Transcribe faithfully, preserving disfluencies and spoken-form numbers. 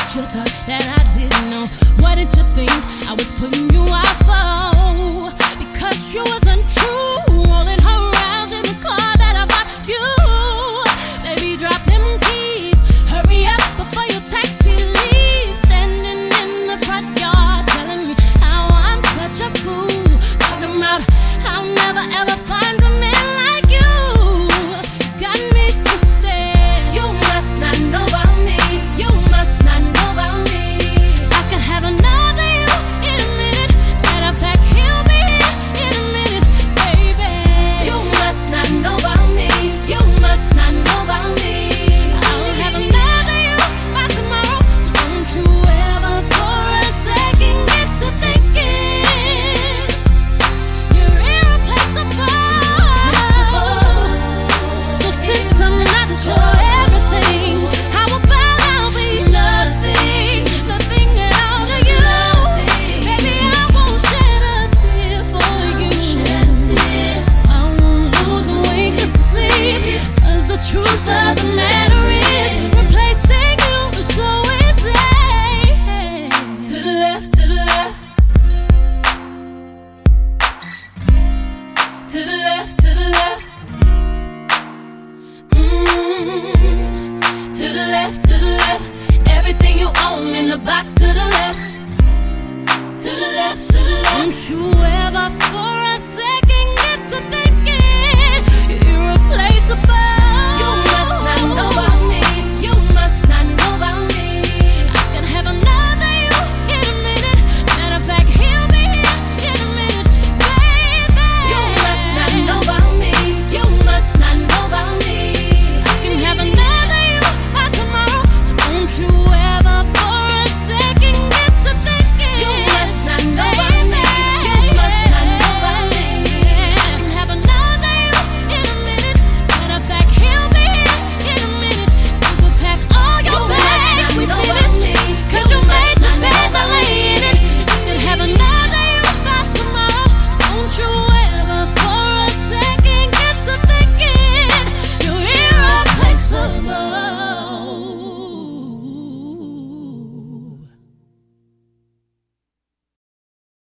what you thought that I didn't know? What did you think I was putting you out for? Because you wasn't true, rolling her around in the car that I bought you. Baby, drop them keys, hurry up before your taxi leaves. Standing in the front yard, telling me how I'm such a fool. Talking about I'll never ever find a man like you. Got me twisted. You must not know about me. You must not know about me. I could have another you in a minute. Matter of fact, he'll be here in a minute, baby. You must not know about me. You must not know about me. I'll have another you by tomorrow. So don't you ever for a second get to thinking you're irreplaceable. So since I'm not your everything, how about I'll be nothing, nothing at all to you? Baby, I won't shed a tear for you. I won't lose a wink of sleep, 'cause the truth of the matter is replacing you is so easy. To the left, to the left, to the left, to the left. Mm, to the left, to the left. Everything you own in the box to the left. To the left, to the left. Don't you